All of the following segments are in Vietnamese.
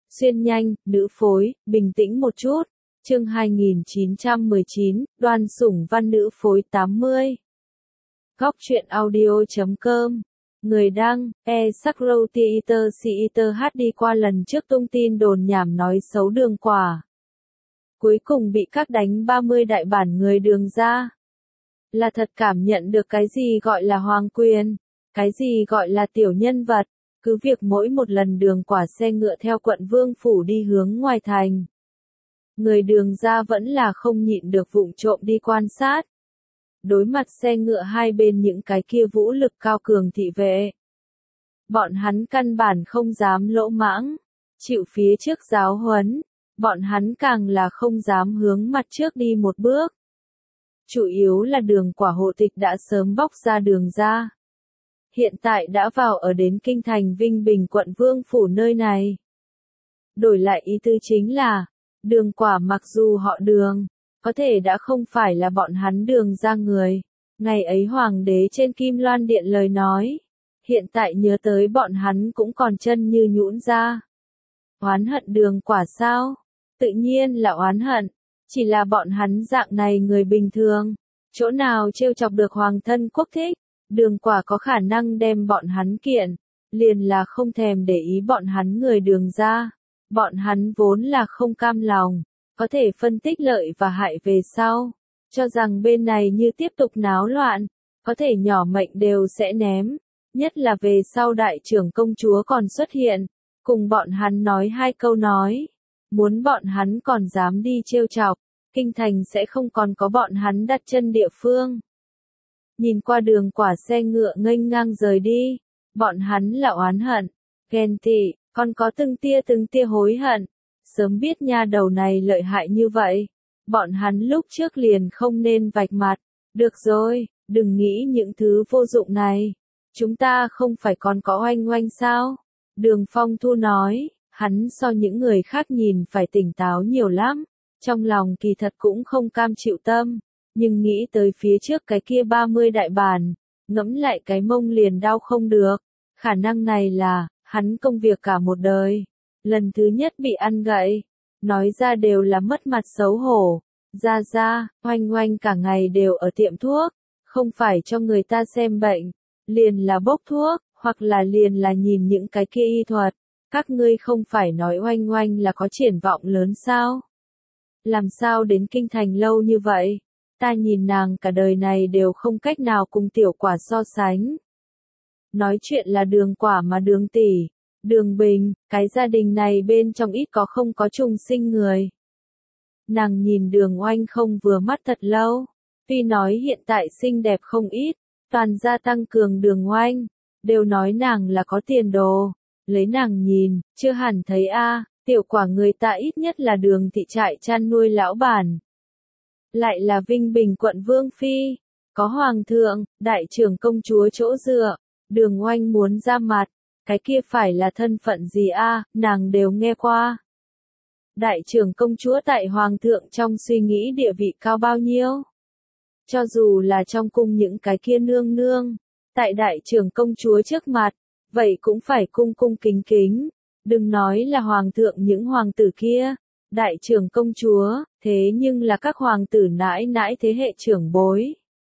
Xuyên nhanh, nữ phối, bình tĩnh một chút. Chương 2919, Đoan Sủng Văn nữ phối 80. Góc truyện audio.com. Người đăng, E-Sakro-Theater đi qua lần trước tung tin đồn nhảm nói xấu Đường Quả. Cuối cùng bị các đánh 30 đại bản người Đường ra. Là thật cảm nhận được cái gì gọi là hoàng quyền, cái gì gọi là tiểu nhân vật. Cứ việc mỗi một lần Đường Quả xe ngựa theo quận Vương Phủ đi hướng ngoài thành. Người Đường ra vẫn là không nhịn được vụng trộm đi quan sát. Đối mặt xe ngựa hai bên những cái kia vũ lực cao cường thị vệ. Bọn hắn căn bản không dám lỗ mãng, chịu phía trước giáo huấn, bọn hắn càng là không dám hướng mặt trước đi một bước. Chủ yếu là Đường Quả hộ tịch đã sớm bóc ra Đường ra. Hiện tại đã vào ở đến kinh thành Vinh Bình quận Vương Phủ nơi này. Đổi lại ý tứ chính là, Đường Quả mặc dù họ Đường, có thể đã không phải là bọn hắn Đường ra người. Ngày ấy Hoàng đế trên Kim Loan Điện lời nói, hiện tại nhớ tới bọn hắn cũng còn chân như nhũn ra. Oán hận Đường Quả sao? Tự nhiên là oán hận, chỉ là bọn hắn dạng này người bình thường, chỗ nào trêu chọc được hoàng thân quốc thích. Đường Quả có khả năng đem bọn hắn kiện, liền là không thèm để ý bọn hắn người Đường ra. Bọn hắn vốn là không cam lòng, có thể phân tích lợi và hại về sau, cho rằng bên này như tiếp tục náo loạn, có thể nhỏ mệnh đều sẽ ném, nhất là về sau đại trưởng công chúa còn xuất hiện, cùng bọn hắn nói hai câu nói, muốn bọn hắn còn dám đi trêu chọc, kinh thành sẽ không còn có bọn hắn đặt chân địa phương. Nhìn qua Đường Quả xe ngựa nghênh ngang rời đi, bọn hắn là oán hận, ghen tị, còn có từng tia hối hận. Sớm biết nha đầu này lợi hại như vậy, bọn hắn lúc trước liền không nên vạch mặt. Được rồi, đừng nghĩ những thứ vô dụng này. Chúng ta không phải còn có oanh oanh sao? Đường Phong Thu nói, hắn so những người khác nhìn phải tỉnh táo nhiều lắm. Trong lòng kỳ thật cũng không cam chịu tâm, nhưng nghĩ tới phía trước cái kia 30 đại bản, ngẫm lại cái mông liền đau không được. Khả năng này là, hắn công việc cả một đời. Lần thứ nhất bị ăn gậy, nói ra đều là mất mặt xấu hổ. Ra, oanh oanh cả ngày đều ở tiệm thuốc, không phải cho người ta xem bệnh, liền là bốc thuốc, hoặc là liền là nhìn những cái kia y thuật. Các ngươi không phải nói oanh oanh là có triển vọng lớn sao? Làm sao đến kinh thành lâu như vậy? Ta nhìn nàng cả đời này đều không cách nào cùng Tiểu Quả so sánh. Nói chuyện là Đường Quả mà Đường tỷ, Đường Bình, cái gia đình này bên trong ít có không có trùng sinh người. Nàng nhìn Đường Oanh không vừa mắt thật lâu, tuy nói hiện tại xinh đẹp không ít, toàn gia tăng cường Đường Oanh, đều nói nàng là có tiền đồ, lấy nàng nhìn, chưa hẳn thấy Tiểu Quả người ta ít nhất là Đường thị trại chăn nuôi lão bản. Lại là Vinh Bình quận Vương Phi, có Hoàng thượng, đại trưởng công chúa chỗ dựa, Đường Oanh muốn ra mặt. Cái kia phải là thân phận gì nàng đều nghe qua. Đại trưởng công chúa tại Hoàng thượng trong suy nghĩ địa vị cao bao nhiêu? Cho dù là trong cung những cái kia nương nương, tại đại trưởng công chúa trước mặt, vậy cũng phải cung cung kính kính. Đừng nói là Hoàng thượng những hoàng tử kia, đại trưởng công chúa, thế nhưng là các hoàng tử nãi nãi thế hệ trưởng bối.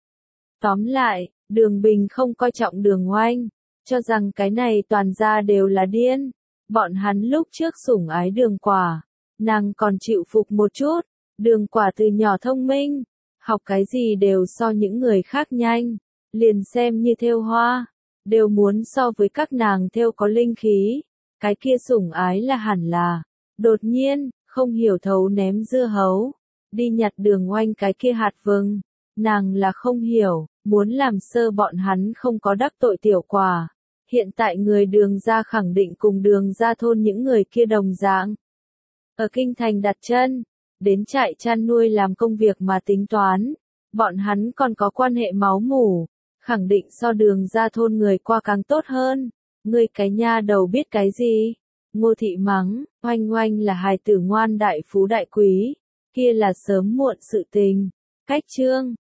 Tóm lại, Đường Bình không coi trọng Đường Oanh. Cho rằng cái này toàn gia đều là điên. Bọn hắn lúc trước sủng ái Đường Quả, nàng còn chịu phục một chút. Đường Quả từ nhỏ thông minh, học cái gì đều so những người khác nhanh. Liền xem như thêu hoa, đều muốn so với các nàng thêu có linh khí. Cái kia sủng ái là hẳn là. Đột nhiên, không hiểu thấu ném dưa hấu, đi nhặt Đường Oanh cái kia hạt vừng. Nàng là không hiểu, muốn làm sơ bọn hắn không có đắc tội Tiểu Quả. Hiện tại người Đường ra khẳng định cùng Đường ra thôn những người kia đồng dạng. Ở kinh thành đặt chân, đến trại chăn nuôi làm công việc mà tính toán. Bọn hắn còn có quan hệ máu mủ, khẳng định so Đường ra thôn người qua càng tốt hơn. Ngươi cái nha đầu biết cái gì? Ngô thị mắng, oanh oanh là hài tử ngoan đại phú đại quý, kia là sớm muộn sự tình. Cách chương